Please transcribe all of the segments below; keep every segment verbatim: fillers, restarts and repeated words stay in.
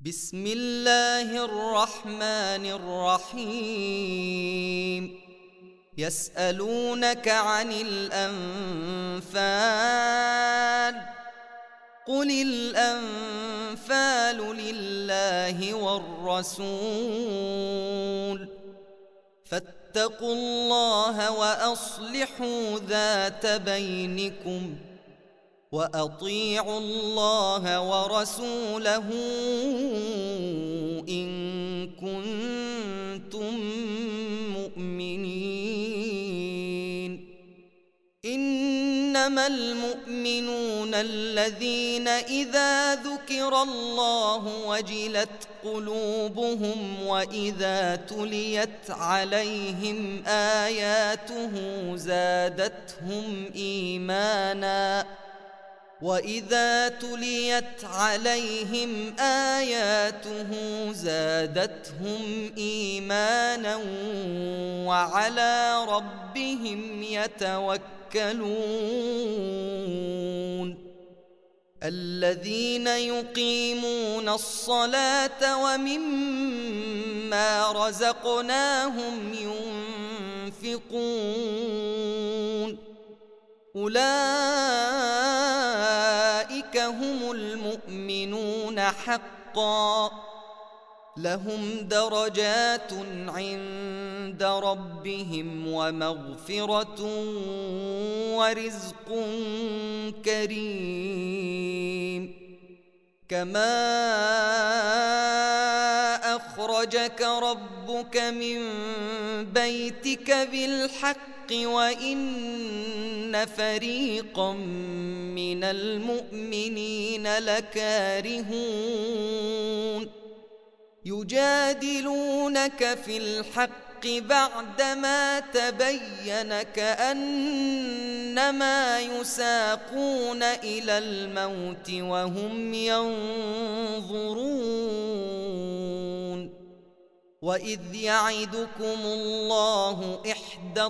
بسم الله الرحمن الرحيم. يسألونك عن الأنفال قل الأنفال لله والرسول فاتقوا الله وأصلحوا ذات بينكم وأطيعوا الله ورسوله إن كنتم مؤمنين. إنما المؤمنون الذين إذا ذكر الله وجلت قلوبهم وإذا تليت عليهم آياته زادتهم إيمانا وإذا تليت عليهم آياته زادتهم إيمانا وعلى ربهم يتوكلون. الذين يقيمون الصلاة ومما رزقناهم ينفقون أولئك هم المؤمنون حقا لهم درجات عند ربهم ومغفرة ورزق كريم. كما أخرجك ربك من بيتك بالحق وإن فريقا من المؤمنين لكارهون يجادلونك في الحق بعدما تبين كأنما يساقون إلى الموت وهم ينظرون. وإذ يعدكم الله إحدى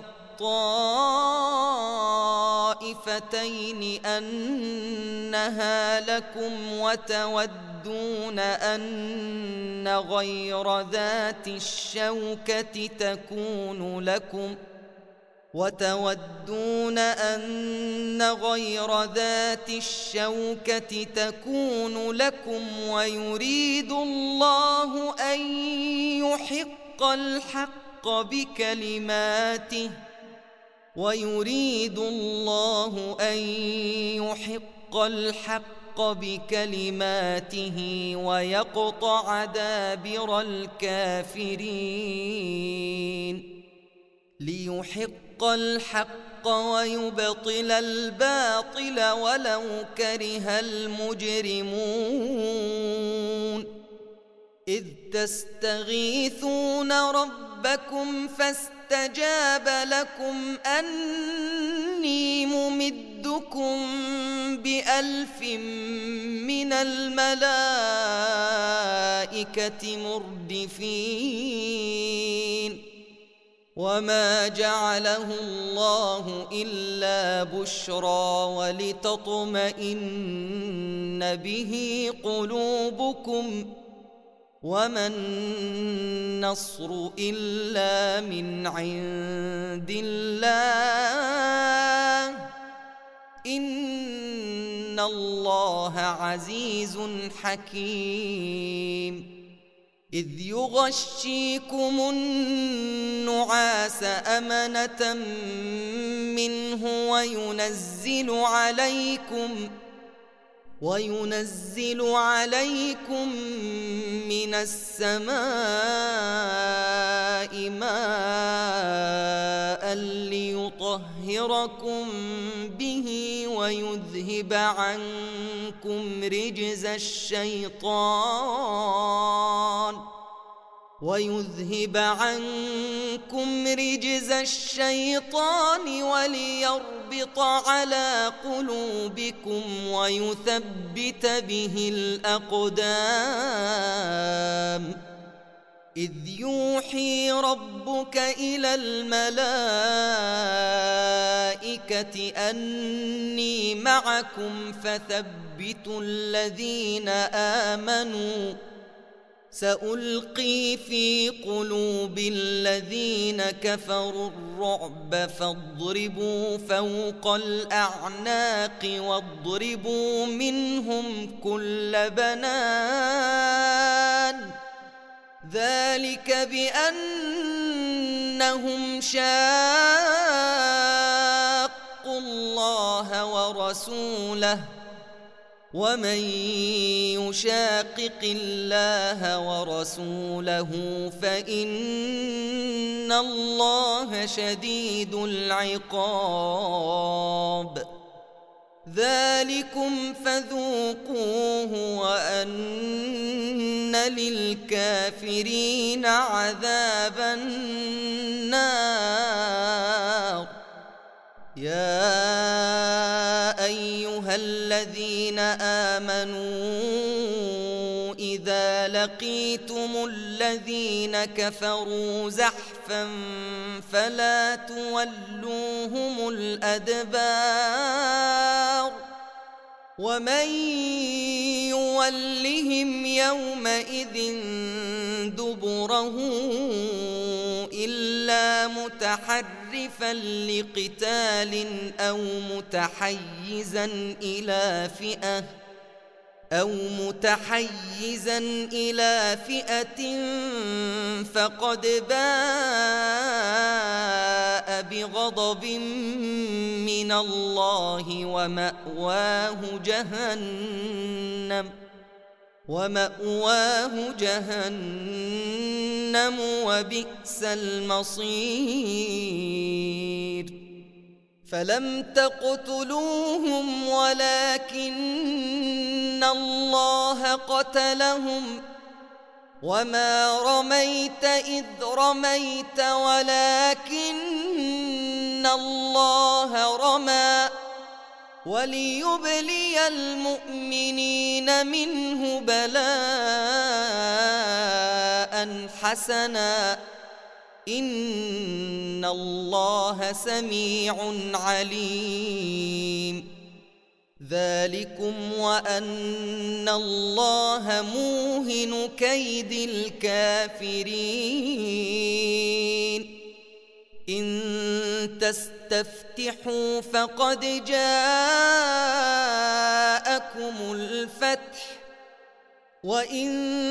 الطائفتين أنها لكم وتودون أن غير ذات الشوكة تكون لكم وتودون أن غير ذات الشوكة تكون لكم ويريد الله أن يحق الحق بكلماته ويريد الله أن يحق الحق بكلماته ويقطع دابر الكافرين ليحق الحق ويبطل الباطل ولو كره المجرمون. إذ تستغيثون ربكم فاستجاب لكم أني ممدكم بألف من الملائكة مردفين. وما جعله الله إلا بشرى ولتطمئن به قلوبكم وما النصر إلا من عند الله إن الله عزيز حكيم. إذ يغشيكم النعاس أمنة منه وينزل عليكم وينزل عليكم من السماء ماء ليطهركم به ويذهب عنكم رجز الشيطان ويذهب عنكم رجز الشيطان وليربط على قلوبكم ويثبت به الأقدام. إذ يوحي ربك إلى الملائكة أني معكم فثبتوا الذين آمنوا سألقي في قلوب الذين كفروا الرعب فاضربوا فوق الأعناق واضربوا منهم كل بنان ذلك بأنهم شاقوا الله ورسوله ومن يشاقق الله ورسوله فإن الله شديد العقاب ذلكم فذوقوه وأن للكافرين عذاب النار يا أيها الذين آمنوا إذا لقيتم الذين كفروا زحفا فلا تولوهم الأدبار ومن يولهم يومئذ دبره إلا متحرفا لقتال أو متحيزا إلى فئة أو متحيزا إلى فئة فقد باء بغضب من الله ومأواه جهنم ومأواه جهنم وبئس المصير فلم تقتلوهم ولكن الله قتلهم وما رميت إذ رميت ولكن الله رمى وليبلي المؤمنين منه بلاء حسنا إن الله سميع عليم ذلكم وأن الله موهن كيد الكافرين إن تستفتحوا فقد جاءكم الفتح وإن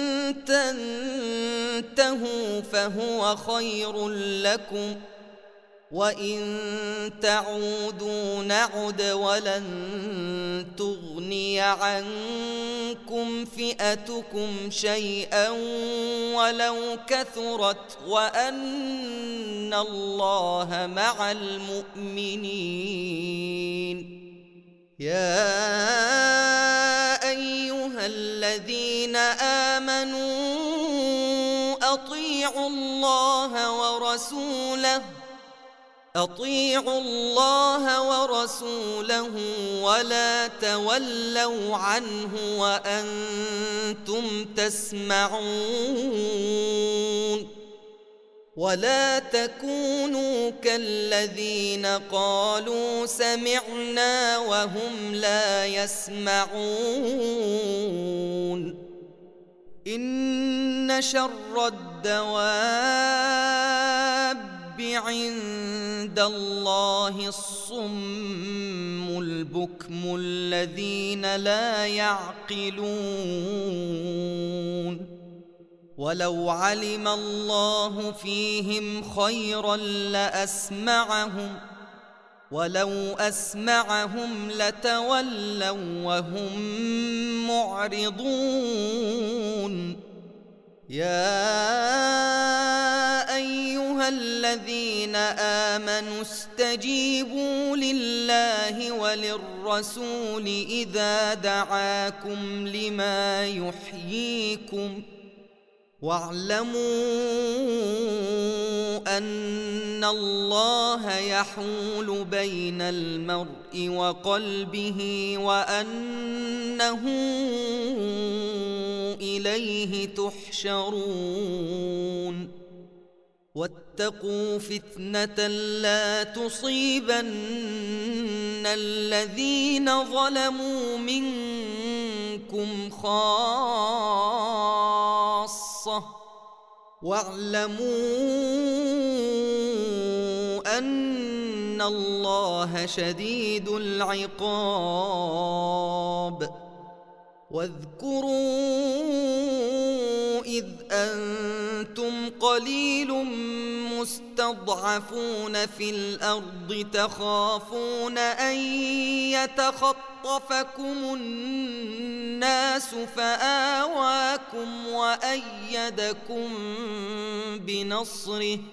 تنتهوا فهو خير لكم وإن تعودوا نعد ولن تغني عنكم فئتكم شيئا ولو كثرت وأن الله مع المؤمنين يا أيها الذين آمنوا أطيعوا الله ورسوله أطيعوا الله ورسوله ولا تولوا عنه وأنتم تسمعون ولا تكونوا كالذين قالوا سمعنا وهم لا يسمعون إن شر الدواب عند الله الصم البكم الذين لا يعقلون ولو علم الله فيهم خيرا لأسمعهم ولو أسمعهم لتولوا وهم معرضون يا أيها الذين آمنوا استجيبوا لله وللرسول إذا دعاكم لما يحييكم واعلموا أن الله يحول بين المرء وقلبه وأنه إليه تحشرون واتقوا فتنة لا تصيبن الذين ظلموا منكم خاصة خاصة واعلموا أن الله شديد العقاب واذكروا إذ أنتم قليل مستضعفون في الأرض تخافون أن يتخطفكم الناس فآواكم وأيدكم بنصره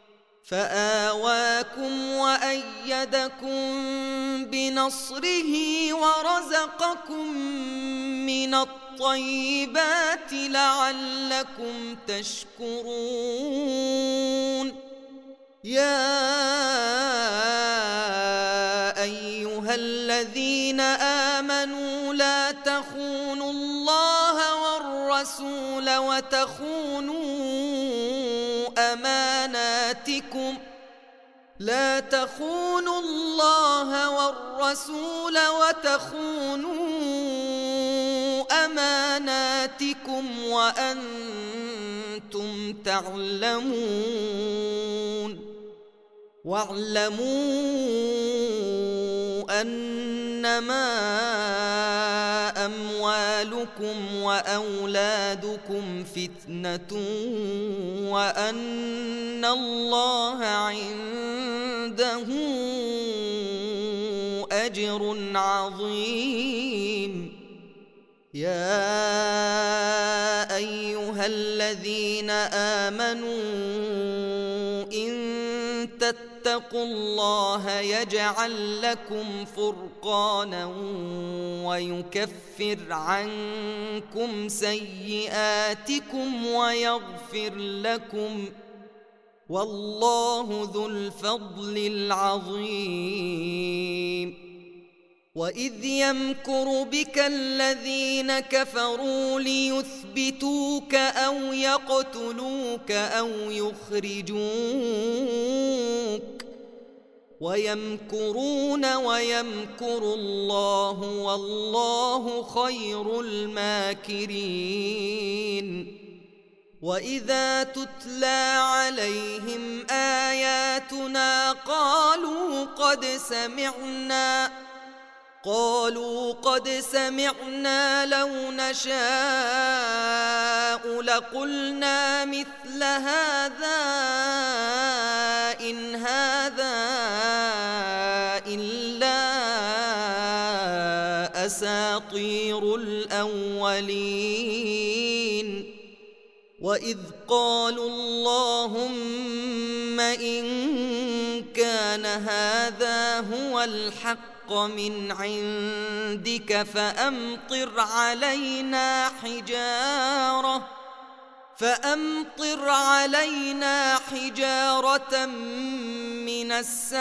فآواكم وأيدكم بنصره ورزقكم من الطيبات لعلكم تشكرون يا أيها الذين آمنوا لا تخونوا الله والرسول وتخونوا أماناتكم لا تخونوا الله والرسول وتخونوا أماناتكم وأنتم تعلمون واعلموا أنما أموالكم وأولادكم فتنة وأن الله عنده أجر عظيم يا أيها الذين آمنوا إن تتقوا الله يجعل لكم فرقانا ويكفر عنكم سيئاتكم ويغفر لكم والله ذو الفضل العظيم وإذ يمكر بك الذين كفروا ليثبتوك أو يقتلوك أو يخرجوك ويمكرون ويمكر الله والله خير الماكرين وإذا تتلى عليهم آياتنا قالوا قد سمعنا قالوا قد سمعنا لو نشاء لقلنا مثل هذا إن هذا إلا أساطير الأولين وإذ قالوا اللهم إن كان هذا هو الحق من عندك فأمطر علينا حجارة فأمطر علينا حجارة من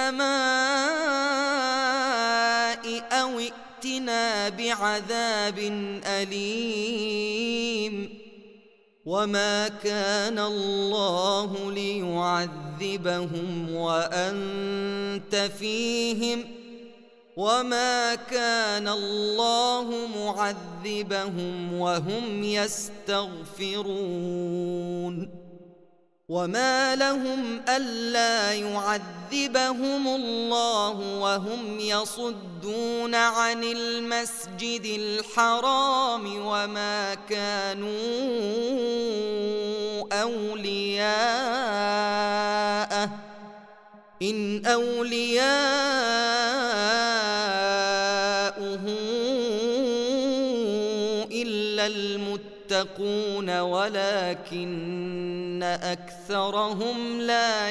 السماء أو ائتنا بعذاب أليم وما كان الله ليعذبهم وأنت فيهم وما كان الله معذبهم وهم يستغفرون وما لهم ألا يعذبهم الله وهم يصدون عن المسجد الحرام وما كانوا أولياءه إن أولياؤه إلا المتقون ولكن أكثرهم لا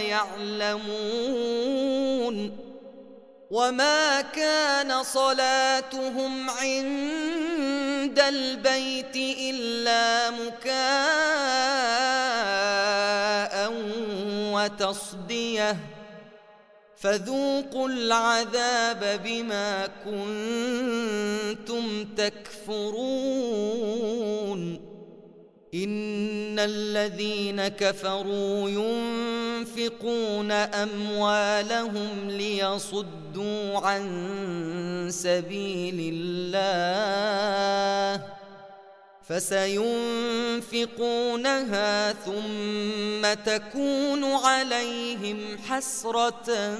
يعلمون وما كان صلاتهم عند البيت إلا مكاء وتصدية فذوقوا العذاب بما كنتم تكفرون إن الذين كفروا ينفقون أموالهم ليصدوا عن سبيل الله فسينفقونها ثم تكون عليهم حسرة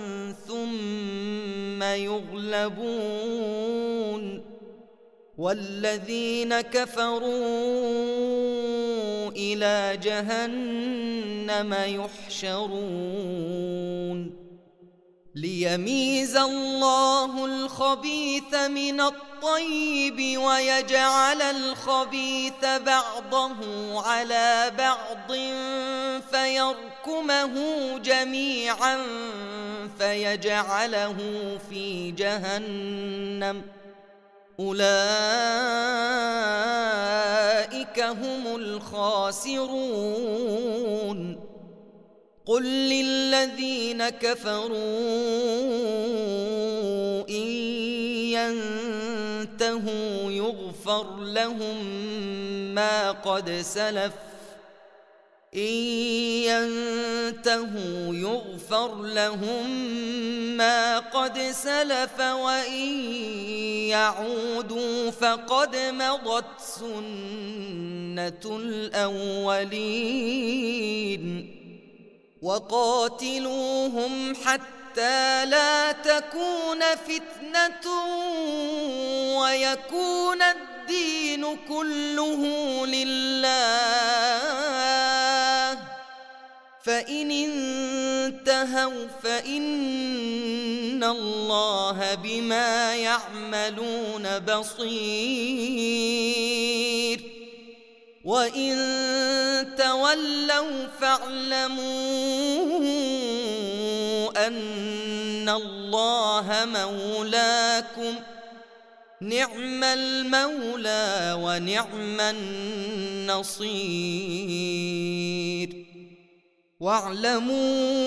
ثم يغلبون والذين كفروا إلى جهنم يحشرون ليميز الله الخبيث من الطيب ويجعل الخبيث بعضه على بعض فيركمه جميعا فيجعله في جهنم أولئك هم الخاسرون قل للذين كفروا إن ينتهوا يغفر لهم ما قد سلف إن ينتهوا يغفر لهم ما قد سلف وإن يعودوا فقد مضت سنة الأولين وقاتلوهم حتى لا تكون فتنة ويكون الدين كله لله فإن انتهوا فإن الله بما يعملون بصير وإن تولوا فاعلموا أن الله مولاكم نعم المولى ونعم النصير واعلموا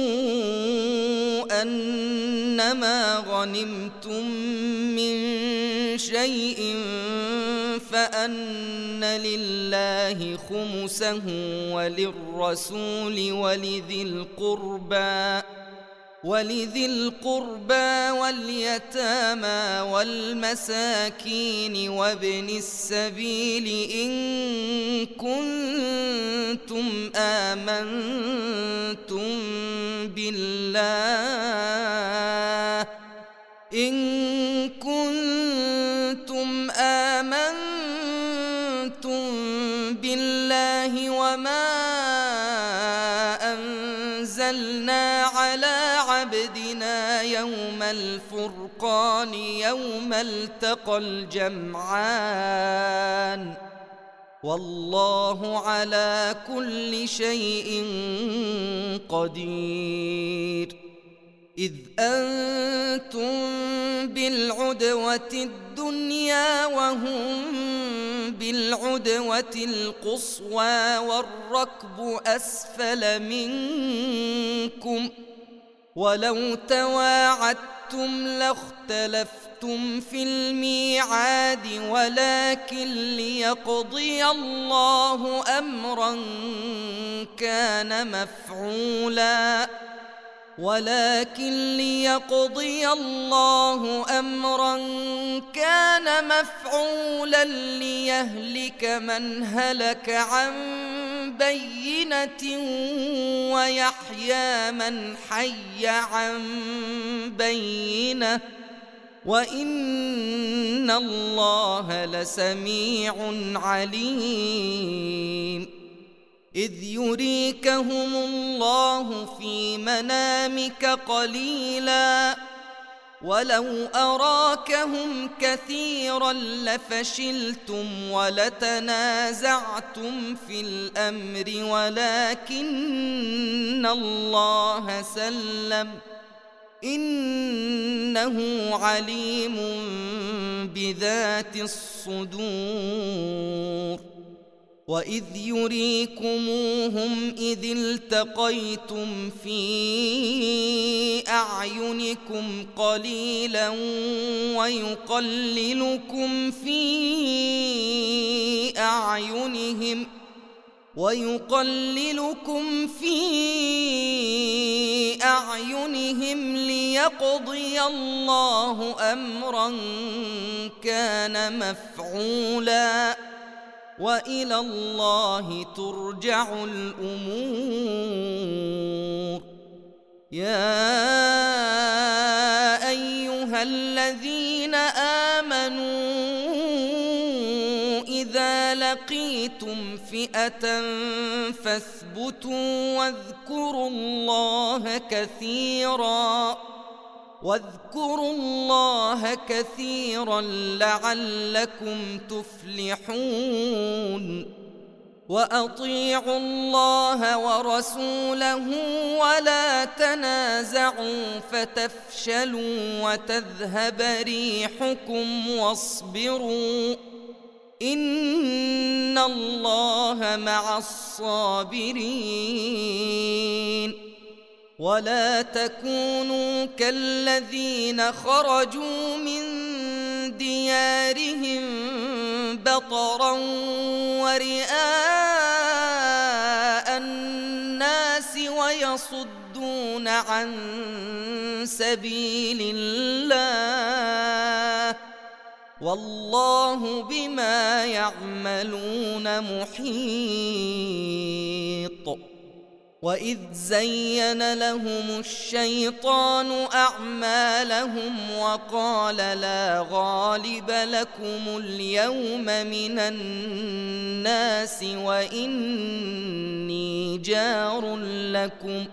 أنما غنمتم من شيء فأن لله خمسه وللرسول ولذي القربى ولذي القربى واليتامى والمساكين وابن السبيل إن كنتم آمنتم بالله إن كنتم آمنتم بالله وما أنزلنا على عبدنا يوم الفرقان يوم التقى الجمعان والله على كل شيء قدير إذ أنتم بالعدوة الدنيا وهم بالعدوة القصوى والركب أسفل منكم ولو تواعدتم لاختلفتم في الميعاد ولكن ليقضي الله أمرا كان مفعولا ولكن ليقضي الله أمرا كان مفعولا ليهلك من هلك عن بينة ويحيى من حي عن بينة وإن الله لسميع عليم إذ يريكهم الله في منامك قليلا ولو أراكهم كثيرا لفشلتم ولتنازعتم في الأمر ولكن الله سلم إنه عليم بذات الصدور وإذ يريكموهم إذ التقيتم في أعينكم قليلا ويقللكم في أعينهم ويقللكم في أعينهم ليقضي الله أمرا كان مفعولا وإلى الله ترجع الأمور. يا أيها الذين آمنوا إذا لقيتم فئة فاثبتوا واذكروا الله كثيرا واذكروا الله كثيرا لعلكم تفلحون. وأطيعوا الله ورسوله ولا تنازعوا فتفشلوا وتذهب ريحكم واصبروا إن الله مع الصابرين. ولا تكونوا كالذين خرجوا من ديارهم بطرا ورئاء الناس ويصدون عن سبيل الله والله بما يعملون محيط. وإذ زين لهم الشيطان أعمالهم وقال لا غالب لكم اليوم من الناس وإني جار لكم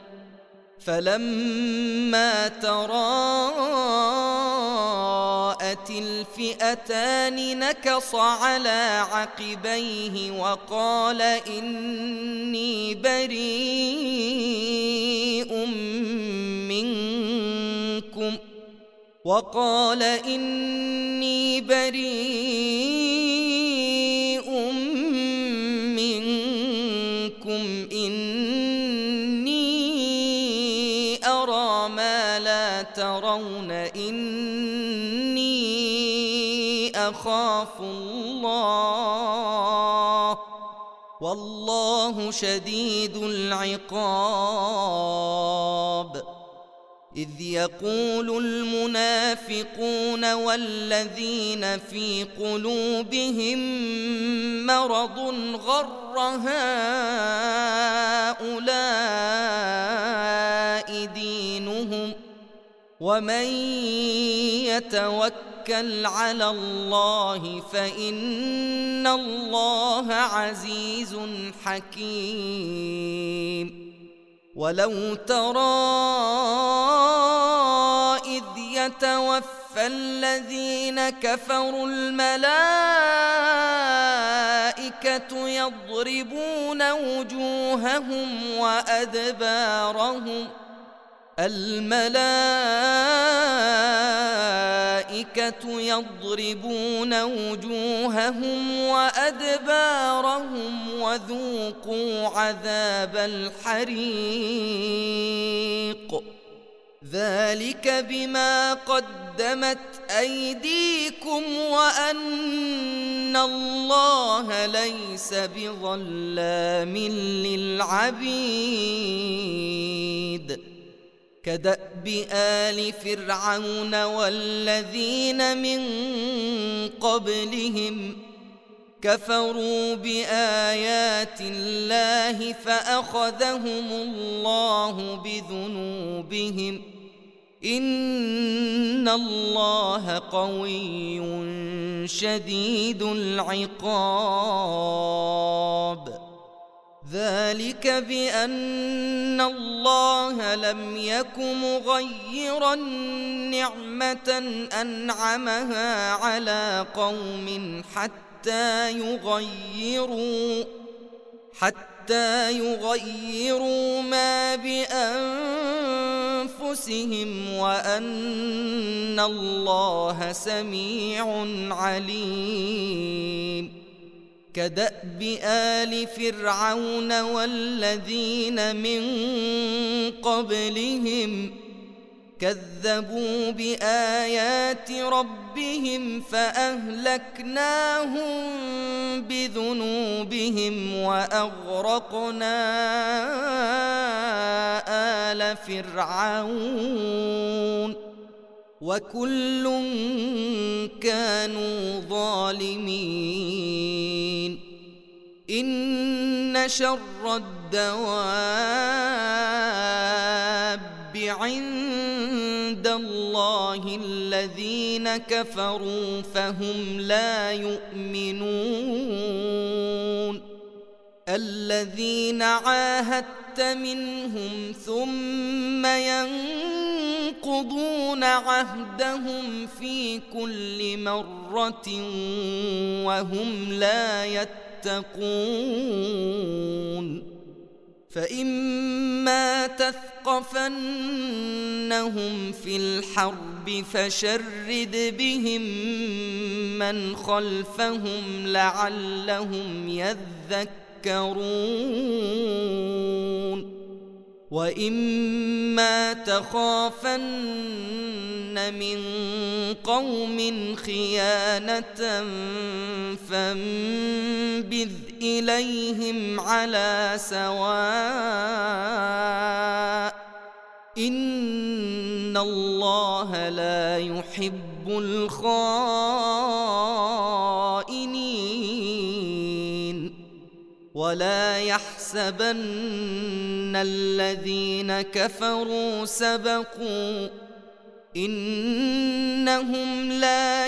فلما تراءت الفئتان نكص على عقبيه وقال إني بريء منكم وقال إني بريء منكم إني أرى ما لا ترون إني أخاف الله والله شديد العقاب. إذ يقول المنافقون والذين في قلوبهم مرض غر هؤلاء دينهم ومن يتوكل على الله فإن الله عزيز حكيم. ولو ترى إذ يتوفى الذين كفروا الملائكة يضربون وجوههم وأدبارهم الملائكة يضربون وجوههم وأدبارهم وذوقوا عذاب الحريق ذلك بما قدمت أيديكم وأن الله ليس بظلام للعبيد. كدأب آل فرعون والذين من قبلهم كفروا بآيات الله فأخذهم الله بذنوبهم إن الله قوي شديد العقاب. ذلك بأن الله لم يك مغيرا نعمة أنعمها على قوم حتى يغيروا حتى يغيروا ما بأنفسهم وأن الله سميع عليم. كدأب آل فرعون والذين من قبلهم كذبوا بآيات ربهم فأهلكناهم بذنوبهم وأغرقنا آل فرعون وكل كانوا ظالمين. إن شر الدواب عند الله الذين كفروا فهم لا يؤمنون الذين عاهدت منهم ثم ينقضون عهدهم في كل مرة وهم لا يتقون فإما تثقفنهم في الحرب فشرد بهم من خلفهم لعلهم يذكرون وإما تخافن من قوم خيانة فانبذ إليهم على سواء إن الله لا يحب الخائنين ولا يحسبن الذين كفروا سبقوا إنهم لا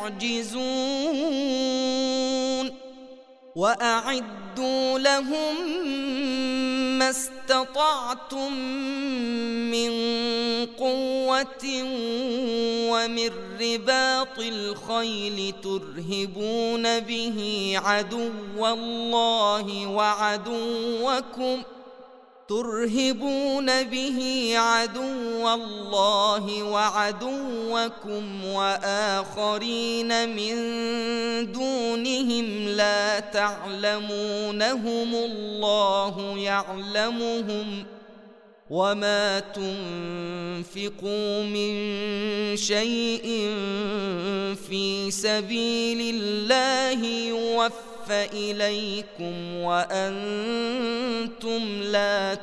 يعجزون وأعدوا لهم ما استطعتم من قوة ومن رباط الخيل ترهبون به عدو الله وعدوكم ترهبون به عدو الله وعدوكم وآخرين من دونهم لا تعلمونهم الله يعلمهم وما تنفقوا من شيء في سبيل الله يوفى إليكم وأنتم لا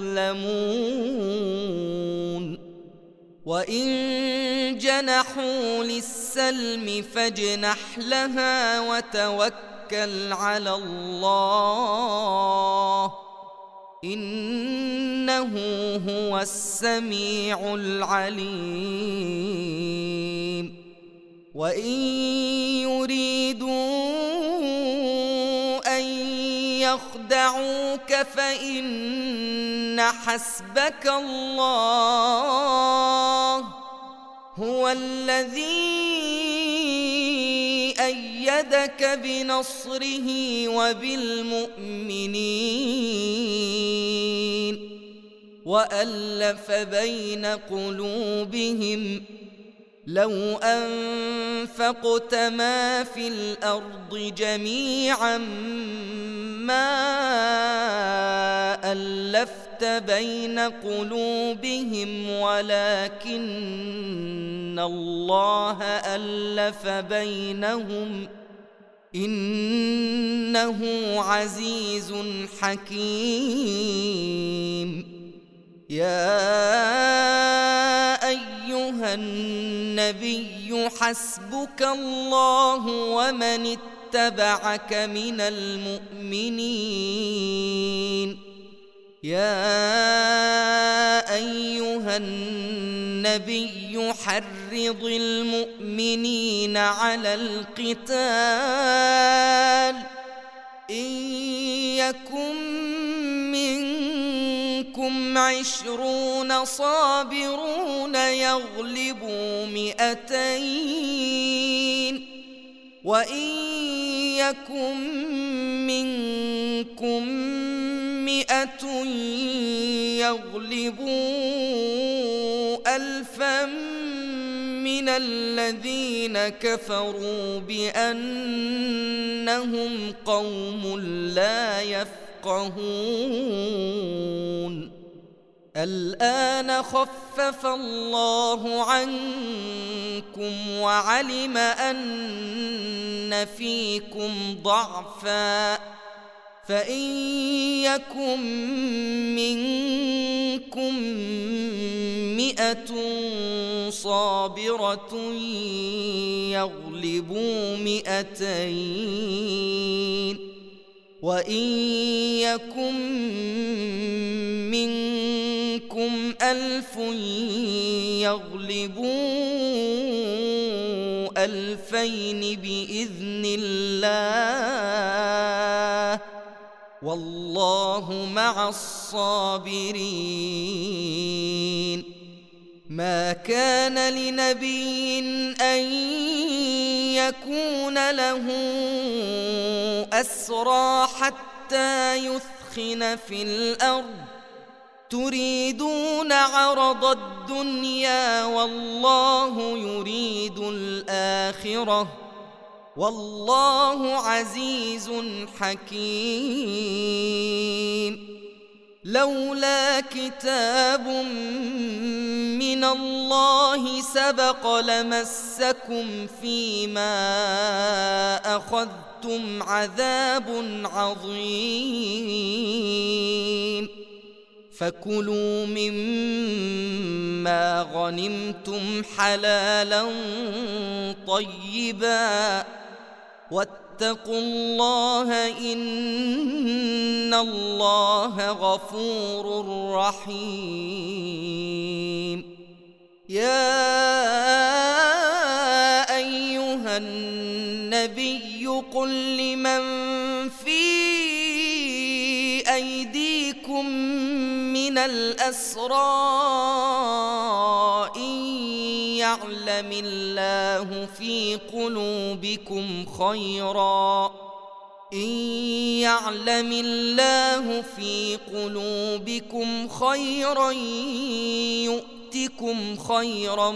تظلمون وإن جنحوا للسلم فاجنح لها وتوكل على الله إنه هو السميع العليم وإن يريدوا أن يخدعوك فإن حسبك الله هو الذي أيدك بنصره وبالمؤمنين وألف بين قلوبهم لو أنفقت ما في الأرض جميعا ما ألفت بين قلوبهم ولكن الله ألف بينهم إنه عزيز حكيم يا أيها النبي حسبك الله ومن اتبعك من المؤمنين يا أيها النبي حرض المؤمنين على القتال إن يكن منكم عشرون صابرون يغلبوا مئتين وإن يكن منكم مئة يغلبوا ألفا من الذين كفروا بأنهم قوم لا يفقهون الآن خفف الله عنكم وعلم أن فيكم ضعفا فإن يكن منكم مئة صابرة يغلبوا مئتين وإن يكن منكم ألف يغلبوا ألفين بإذن الله والله مع الصابرين. ما كان لنبي أن يكون له أسرى حتى يثخن في الأرض تريدون عرض الدنيا والله يريد الآخرة والله عزيز حكيم. لولا كتاب من الله سبق لمسكم فيما أخذتم عذاب عظيم. فكلوا مما غنمتم حلالا طيبا واتقوا الله إن الله غفور رحيم. يا أيها النبي قل لمن في أيديكم من الأسرى إن يعلم الله في قلوبكم خيرا إن يعلم الله في قلوبكم خيرا يؤتكم خيرا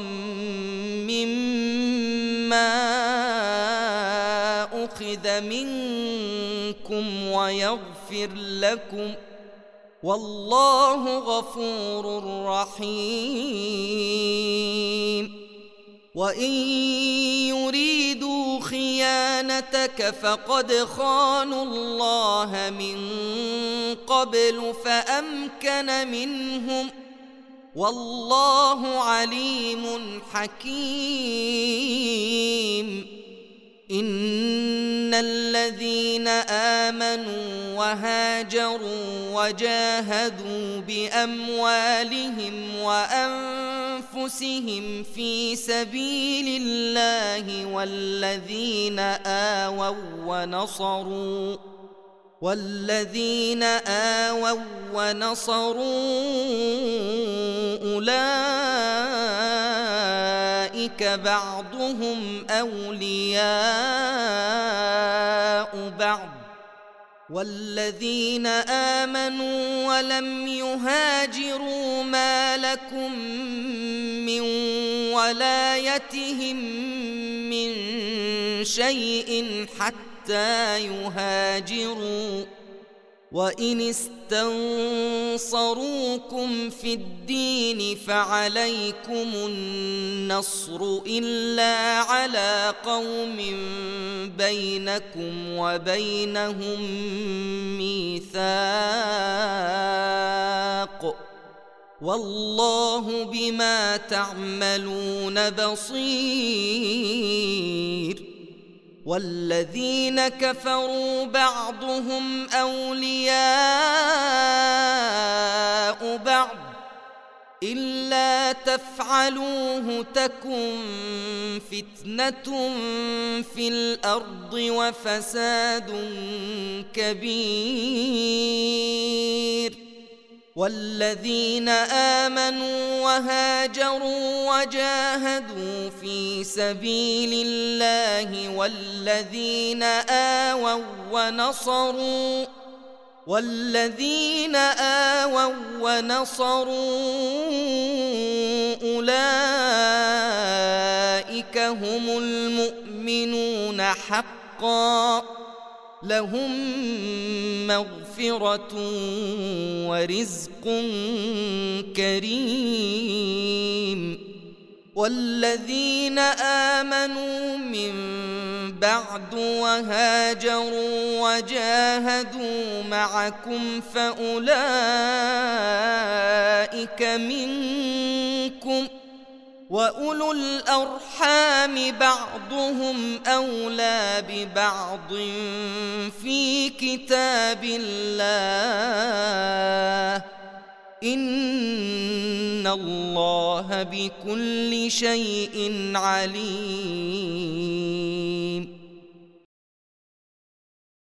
مما أخذ منكم ويغفر لكم والله غفور رحيم. وإن يريدوا خيانتك فقد خانوا الله من قبل فأمكن منهم والله عليم حكيم. إن الذين آمنوا وهاجروا وجاهدوا بأموالهم وأنفسهم في سبيل الله والذين آووا ونصروا والذين آووا ونصروا أولئك بعضهم أولياء بعض والذين آمنوا ولم يهاجروا ما لكم من ولايتهم من شيء حتى يهاجروا وإن استنصروكم في الدين فعليكم النصر إلا على قوم بينكم وبينهم ميثاق والله بما تعملون بصير. والذين كفروا بعضهم أولياء بعض إلا تفعلوه تكن فتنة في الأرض وفساد كبير. والذين آمنوا وهاجروا وجاهدوا في سبيل الله والذين آووا ونصروا والذين آووا ونصروا أولئك هم المؤمنون حقا لهم مغفرة ورزق كريم. والذين آمنوا من بعد وهاجروا وجاهدوا معكم فأولئك منكم وأولو الأرحام بعضهم أولى ببعض في كتاب الله إن الله بكل شيء عليم.